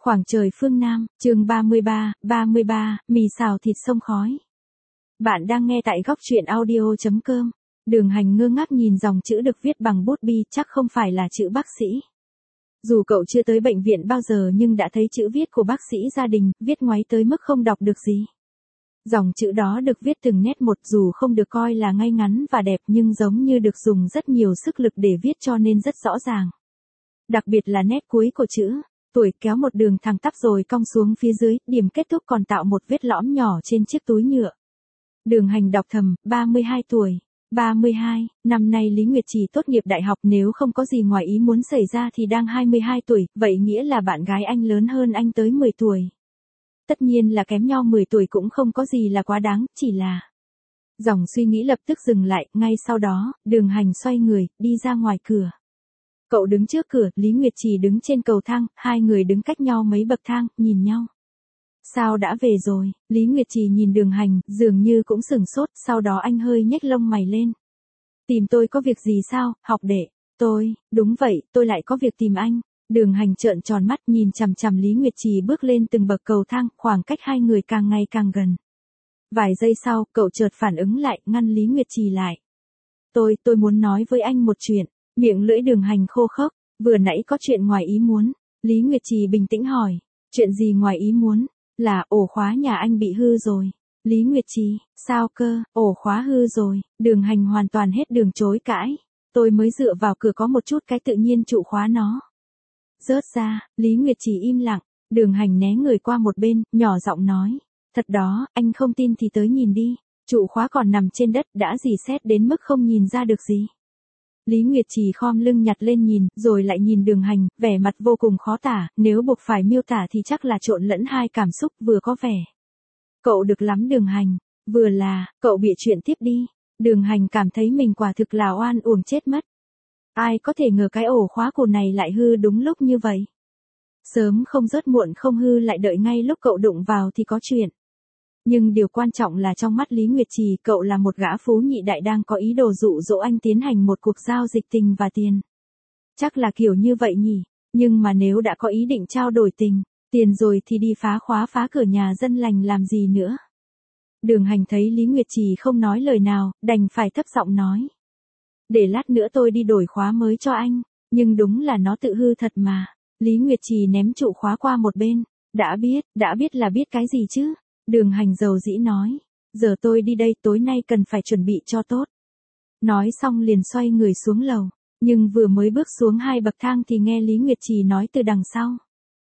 Khoảng trời phương Nam, chương 33, mì xào thịt sông khói. Bạn đang nghe tại góc truyện audio.com. Đường Hành ngơ ngác nhìn dòng chữ được viết bằng bút bi, chắc không phải là chữ bác sĩ. Dù cậu chưa tới bệnh viện bao giờ nhưng đã thấy chữ viết của bác sĩ gia đình, viết ngoáy tới mức không đọc được gì. Dòng chữ đó được viết từng nét một, dù không được coi là ngay ngắn và đẹp nhưng giống như được dùng rất nhiều sức lực để viết cho nên rất rõ ràng. Đặc biệt là nét cuối của chữ. Tuổi kéo một đường thẳng tắp rồi cong xuống phía dưới, điểm kết thúc còn tạo một vết lõm nhỏ trên chiếc túi nhựa. Đường Hành đọc thầm, 32 tuổi. 32, năm nay Lý Nguyệt Trì tốt nghiệp đại học, nếu không có gì ngoài ý muốn xảy ra thì đang 22 tuổi, vậy nghĩa là bạn gái anh lớn hơn anh tới 10 tuổi. Tất nhiên là kém nhau 10 tuổi cũng không có gì là quá đáng, chỉ là... Dòng suy nghĩ lập tức dừng lại, ngay sau đó, Đường Hành xoay người, đi ra ngoài cửa. Cậu đứng trước cửa, Lý Nguyệt Trì đứng trên cầu thang, hai người đứng cách nhau mấy bậc thang, nhìn nhau. Sao đã về rồi? Lý Nguyệt Trì nhìn Đường Hành, dường như cũng sửng sốt, sau đó anh hơi nhếch lông mày lên. Tìm tôi có việc gì sao, học đệ? Đúng vậy, tôi lại có việc tìm anh. Đường Hành trợn tròn mắt nhìn chằm chằm Lý Nguyệt Trì bước lên từng bậc cầu thang, khoảng cách hai người càng ngày càng gần. Vài giây sau, cậu chợt phản ứng lại, ngăn Lý Nguyệt Trì lại. Tôi muốn nói với anh một chuyện. Miệng lưỡi Đường Hành khô khốc, vừa nãy có chuyện ngoài ý muốn. Lý Nguyệt Trì bình tĩnh hỏi, chuyện gì ngoài ý muốn? Là ổ khóa nhà anh bị hư rồi. Lý Nguyệt Trì, sao cơ, ổ khóa hư rồi? Đường Hành hoàn toàn hết đường chối cãi. Tôi mới dựa vào cửa có một chút cái tự nhiên trụ khóa nó rớt ra. Lý Nguyệt Trì im lặng, Đường Hành né người qua một bên, nhỏ giọng nói, thật đó, anh không tin thì tới nhìn đi. Trụ khóa còn nằm trên đất, đã rỉ sét đến mức không nhìn ra được gì. Lý Nguyệt Trì khom lưng nhặt lên nhìn, rồi lại nhìn Đường Hành, vẻ mặt vô cùng khó tả, nếu buộc phải miêu tả thì chắc là trộn lẫn hai cảm xúc, vừa có vẻ cậu được lắm Đường Hành, vừa là, cậu bịa chuyện tiếp đi. Đường Hành cảm thấy mình quả thực là oan uổng chết mất. Ai có thể ngờ cái ổ khóa cổ này lại hư đúng lúc như vậy. Sớm không rớt muộn không hư lại đợi ngay lúc cậu đụng vào thì có chuyện. Nhưng điều quan trọng là trong mắt Lý Nguyệt Trì, cậu là một gã phú nhị đại đang có ý đồ dụ dỗ anh tiến hành một cuộc giao dịch tình và tiền. Chắc là kiểu như vậy nhỉ, nhưng mà nếu đã có ý định trao đổi tình, tiền rồi thì đi phá khóa phá cửa nhà dân lành làm gì nữa. Đường Hành thấy Lý Nguyệt Trì không nói lời nào, đành phải thấp giọng nói. Để lát nữa tôi đi đổi khóa mới cho anh, nhưng đúng là nó tự hư thật mà. Lý Nguyệt Trì ném trụ khóa qua một bên, đã biết là biết cái gì chứ. Đường Hành dầu dĩ nói, giờ tôi đi đây, tối nay cần phải chuẩn bị cho tốt. Nói xong liền xoay người xuống lầu, nhưng vừa mới bước xuống hai bậc thang thì nghe Lý Nguyệt Trì nói từ đằng sau.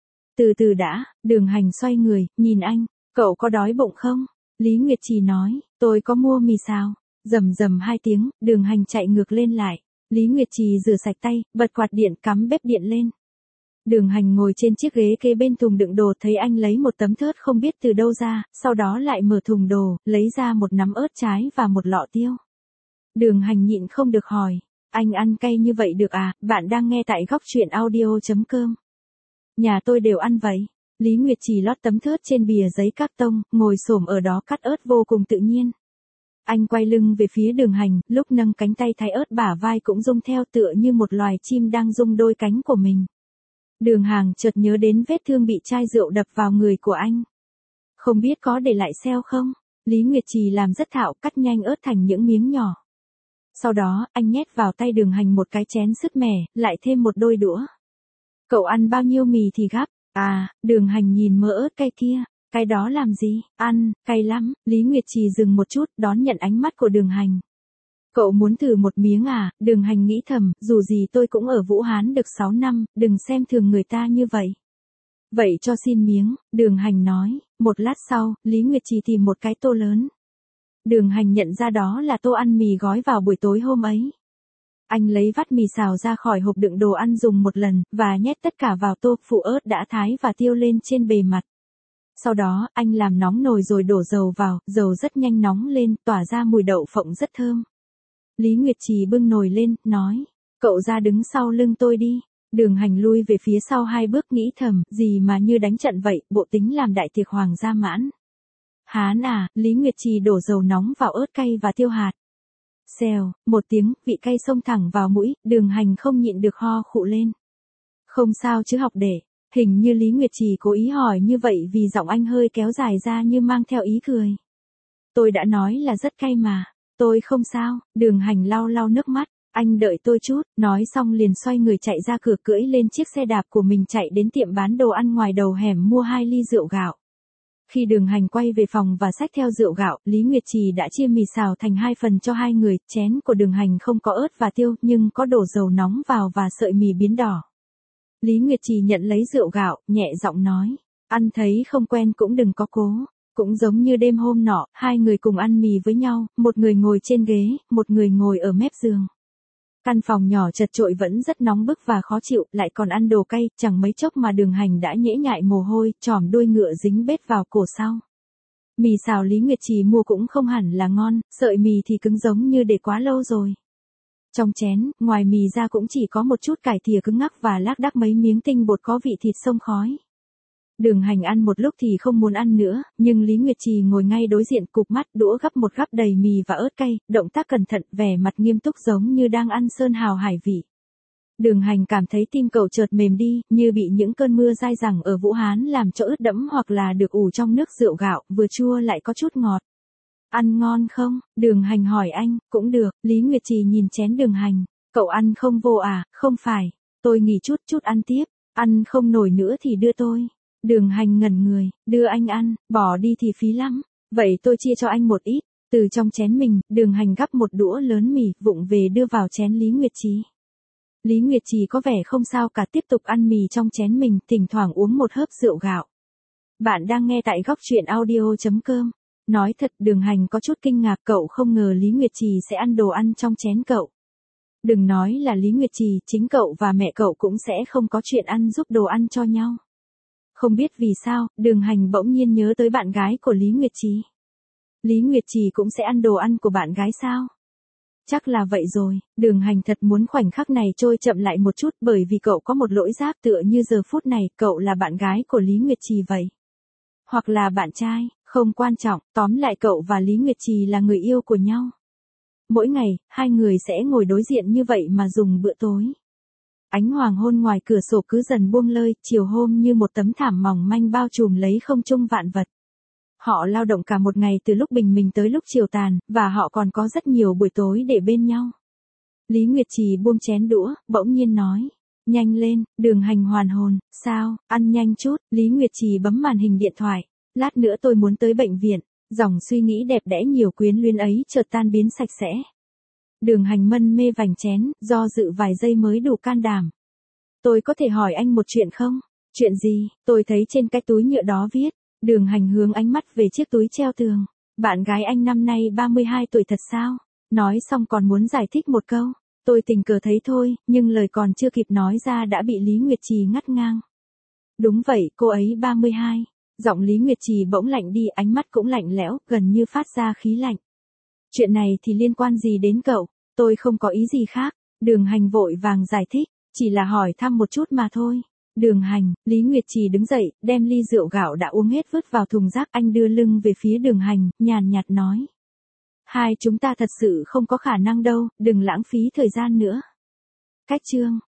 Từ từ đã. Đường Hành xoay người, nhìn anh, cậu có đói bụng không? Lý Nguyệt Trì nói, tôi có mua mì xào. Rầm rầm hai tiếng, Đường Hành chạy ngược lên lại. Lý Nguyệt Trì rửa sạch tay, bật quạt điện, cắm bếp điện lên. Đường Hành ngồi trên chiếc ghế kế bên thùng đựng đồ, thấy anh lấy một tấm thớt không biết từ đâu ra, sau đó lại mở thùng đồ, lấy ra một nắm ớt trái và một lọ tiêu. Đường Hành nhịn không được hỏi, anh ăn cay như vậy được à? Bạn đang nghe tại góc truyện audio.com. Nhà tôi đều ăn vậy. Lý Nguyệt Trì lót tấm thớt trên bìa giấy các tông, ngồi xổm ở đó cắt ớt vô cùng tự nhiên. Anh quay lưng về phía Đường Hành, lúc nâng cánh tay thái ớt bả vai cũng rung theo tựa như một loài chim đang rung đôi cánh của mình. Đường Hành chợt nhớ đến vết thương bị chai rượu đập vào người của anh. Không biết có để lại sẹo không? Lý Nguyệt Trì làm rất thạo, cắt nhanh ớt thành những miếng nhỏ. Sau đó, anh nhét vào tay Đường Hành một cái chén sứt mẻ, lại thêm một đôi đũa. Cậu ăn bao nhiêu mì thì gắp? À, Đường Hành nhìn mỡ ớt cay kia. Cái đó làm gì? Ăn, cay lắm. Lý Nguyệt Trì dừng một chút, đón nhận ánh mắt của Đường Hành. Cậu muốn thử một miếng à? Đường Hành nghĩ thầm, dù gì tôi cũng ở Vũ Hán được 6 năm, đừng xem thường người ta như vậy. Vậy cho xin miếng, Đường Hành nói. Một lát sau, Lý Nguyệt Trì tìm một cái tô lớn. Đường Hành nhận ra đó là tô ăn mì gói vào buổi tối hôm ấy. Anh lấy vắt mì xào ra khỏi hộp đựng đồ ăn dùng một lần, và nhét tất cả vào tô, phủ ớt đã thái và tiêu lên trên bề mặt. Sau đó, anh làm nóng nồi rồi đổ dầu vào, dầu rất nhanh nóng lên, tỏa ra mùi đậu phộng rất thơm. Lý Nguyệt Trì bưng nồi lên, nói, cậu ra đứng sau lưng tôi đi. Đường Hành lui về phía sau hai bước nghĩ thầm, gì mà như đánh trận vậy, bộ tính làm đại tiệc hoàng gia mãn. Hán à, Lý Nguyệt Trì đổ dầu nóng vào ớt cay và tiêu hạt. Xèo, một tiếng, vị cay xông thẳng vào mũi, Đường Hành không nhịn được ho khụ lên. Không sao chứ học đệ. Hình như Lý Nguyệt Trì cố ý hỏi như vậy vì giọng anh hơi kéo dài ra như mang theo ý cười. Tôi đã nói là rất cay mà. Tôi không sao, Đường Hành lau lau nước mắt. Anh đợi tôi chút, nói xong liền xoay người chạy ra cửa cưỡi lên chiếc xe đạp của mình chạy đến tiệm bán đồ ăn ngoài đầu hẻm mua 2 ly rượu gạo. Khi Đường Hành quay về phòng và xách theo rượu gạo, Lý Nguyệt Trì đã chia mì xào thành 2 phần cho 2 người, chén của Đường Hành không có ớt và tiêu nhưng có đổ dầu nóng vào và sợi mì biến đỏ. Lý Nguyệt Trì nhận lấy rượu gạo, nhẹ giọng nói, ăn thấy không quen cũng đừng có cố. Cũng giống như đêm hôm nọ, 2 người cùng ăn mì với nhau, một người ngồi trên ghế, một người ngồi ở mép giường. Căn phòng nhỏ chật chội vẫn rất nóng bức và khó chịu, lại còn ăn đồ cay, chẳng mấy chốc mà Đường Hành đã nhễ nhại mồ hôi, chỏm đuôi ngựa dính bết vào cổ sau. Mì xào Lý Nguyệt Trì mua cũng không hẳn là ngon, sợi mì thì cứng giống như để quá lâu rồi. Trong chén, ngoài mì ra cũng chỉ có một chút cải thìa cứng ngắc và lác đác mấy miếng tinh bột có vị thịt xông khói. Đường Hành ăn một lúc thì không muốn ăn nữa, nhưng Lý Nguyệt Trì ngồi ngay đối diện cụp mắt đũa gắp một gắp đầy mì và ớt cay, động tác cẩn thận, vẻ mặt nghiêm túc giống như đang ăn sơn hào hải vị. Đường Hành cảm thấy tim cậu chợt mềm đi, như bị những cơn mưa dai dẳng ở Vũ Hán làm cho ướt đẫm hoặc là được ủ trong nước rượu gạo, vừa chua lại có chút ngọt. Ăn ngon không? Đường Hành hỏi anh, cũng được, Lý Nguyệt Trì nhìn chén Đường Hành. Cậu ăn không vô à? Không phải. Tôi nghỉ chút ăn tiếp, ăn không nổi nữa thì đưa tôi. Đường Hành ngẩn người, đưa anh ăn, bỏ đi thì phí lắm. Vậy tôi chia cho anh một ít. Từ trong chén mình, Đường Hành gắp một đũa lớn mì, vụng về đưa vào chén Lý Nguyệt Trì. Lý Nguyệt Trì có vẻ không sao cả, tiếp tục ăn mì trong chén mình, thỉnh thoảng uống một hớp rượu gạo. Bạn đang nghe tại góc truyện audio.com. Nói thật, Đường Hành có chút kinh ngạc, cậu không ngờ Lý Nguyệt Trì sẽ ăn đồ ăn trong chén cậu. Đừng nói là Lý Nguyệt Trì, chính cậu và mẹ cậu cũng sẽ không có chuyện ăn giúp đồ ăn cho nhau. Không biết vì sao, Đường Hành bỗng nhiên nhớ tới bạn gái của Lý Nguyệt Trì. Lý Nguyệt Trì cũng sẽ ăn đồ ăn của bạn gái sao? Chắc là vậy rồi, Đường Hành thật muốn khoảnh khắc này trôi chậm lại một chút bởi vì cậu có một lỗi giác tựa như giờ phút này cậu là bạn gái của Lý Nguyệt Trì vậy. Hoặc là bạn trai, không quan trọng, tóm lại cậu và Lý Nguyệt Trì là người yêu của nhau. Mỗi ngày, 2 người sẽ ngồi đối diện như vậy mà dùng bữa tối. Ánh hoàng hôn ngoài cửa sổ cứ dần buông lơi, chiều hôm như một tấm thảm mỏng manh bao trùm lấy không trung vạn vật. Họ lao động cả một ngày từ lúc bình minh tới lúc chiều tàn, và họ còn có rất nhiều buổi tối để bên nhau. Lý Nguyệt Trì buông chén đũa, bỗng nhiên nói. Nhanh lên, Đường Hành hoàn hồn, sao, ăn nhanh chút, Lý Nguyệt Trì bấm màn hình điện thoại. Lát nữa tôi muốn tới bệnh viện, dòng suy nghĩ đẹp đẽ nhiều quyến luyến ấy chợt tan biến sạch sẽ. Đường Hành mân mê vành chén, do dự vài giây mới đủ can đảm. Tôi có thể hỏi anh một chuyện không? Chuyện gì? Tôi thấy trên cái túi nhựa đó viết. Đường Hành hướng ánh mắt về chiếc túi treo tường. Bạn gái anh năm nay 32 tuổi thật sao? Nói xong còn muốn giải thích một câu. Tôi tình cờ thấy thôi, nhưng lời còn chưa kịp nói ra đã bị Lý Nguyệt Trì ngắt ngang. Đúng vậy, cô ấy 32. Giọng Lý Nguyệt Trì bỗng lạnh đi, ánh mắt cũng lạnh lẽo, gần như phát ra khí lạnh. Chuyện này thì liên quan gì đến cậu? Tôi không có ý gì khác. Đường Hành vội vàng giải thích, chỉ là hỏi thăm một chút mà thôi. Đường Hành, Lý Nguyệt Trì đứng dậy, đem ly rượu gạo đã uống hết vứt vào thùng rác, anh đưa lưng về phía Đường Hành, nhàn nhạt nói. Hai chúng ta thật sự không có khả năng đâu, đừng lãng phí thời gian nữa. Cách chương